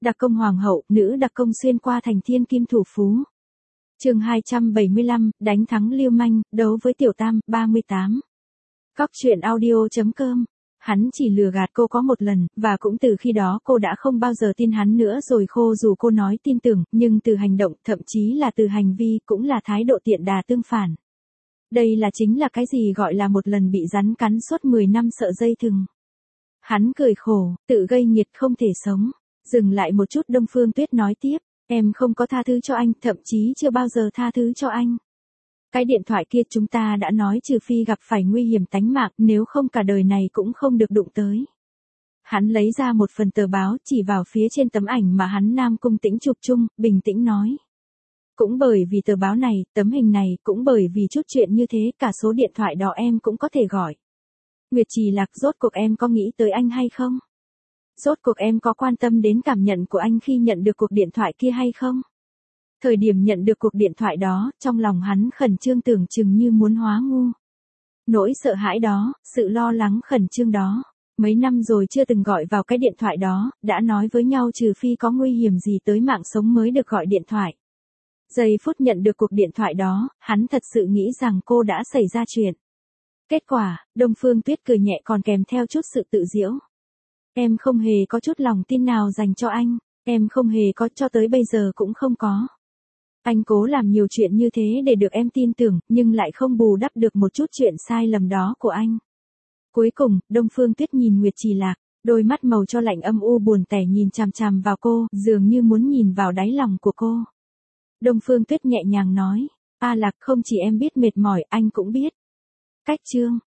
Đặc công hoàng hậu, nữ đặc công xuyên qua thành thiên kim thủ phú. Chương 275, đánh thắng Lưu Manh, đấu với Tiểu Tam, 38. Cóc truyện audio.com. Hắn chỉ lừa gạt cô có một lần, và cũng từ khi đó cô đã không bao giờ tin hắn nữa rồi. Dù cô nói tin tưởng, nhưng từ hành động, thậm chí là từ hành vi, cũng là thái độ tiện đà tương phản. Đây chính là cái gì gọi là một lần bị rắn cắn suốt 10 năm sợ dây thừng. Hắn cười khổ, tự gây nghiệt không thể sống. Dừng lại một chút, Đông Phương Tuyết nói tiếp, em không có tha thứ cho anh, thậm chí chưa bao giờ tha thứ cho anh. Cái điện thoại kia chúng ta đã nói trừ phi gặp phải nguy hiểm tánh mạng, nếu không cả đời này cũng không được đụng tới. Hắn lấy ra một phần tờ báo, chỉ vào phía trên tấm ảnh mà hắn Nam Cung Tĩnh chụp chung, bình tĩnh nói. Cũng bởi vì tờ báo này, tấm hình này, cũng bởi vì chút chuyện như thế, cả số điện thoại đó em cũng có thể gọi. Nguyệt Trì Lạc, rốt cuộc em có nghĩ tới anh hay không? Rốt cuộc em có quan tâm đến cảm nhận của anh khi nhận được cuộc điện thoại kia hay không? Thời điểm nhận được cuộc điện thoại đó, trong lòng hắn khẩn trương tưởng chừng như muốn hóa ngu. Nỗi sợ hãi đó, sự lo lắng khẩn trương đó. Mấy năm rồi chưa từng gọi vào cái điện thoại đó, đã nói với nhau trừ phi có nguy hiểm gì tới mạng sống mới được gọi điện thoại. Giây phút nhận được cuộc điện thoại đó, hắn thật sự nghĩ rằng cô đã xảy ra chuyện. Kết quả, Đông Phương Tuyết cười nhẹ còn kèm theo chút sự tự giễu. Em không hề có chút lòng tin nào dành cho anh, em không hề có, cho tới bây giờ cũng không có. Anh cố làm nhiều chuyện như thế để được em tin tưởng, nhưng lại không bù đắp được một chút chuyện sai lầm đó của anh. Cuối cùng, Đông Phương Tuyết nhìn Nguyệt Trì Lạc, đôi mắt màu cho lạnh âm u buồn tẻ nhìn chằm chằm vào cô, dường như muốn nhìn vào đáy lòng của cô. Đông Phương Tuyết nhẹ nhàng nói, A Lạc, không chỉ em biết mệt mỏi, anh cũng biết. Cách chương.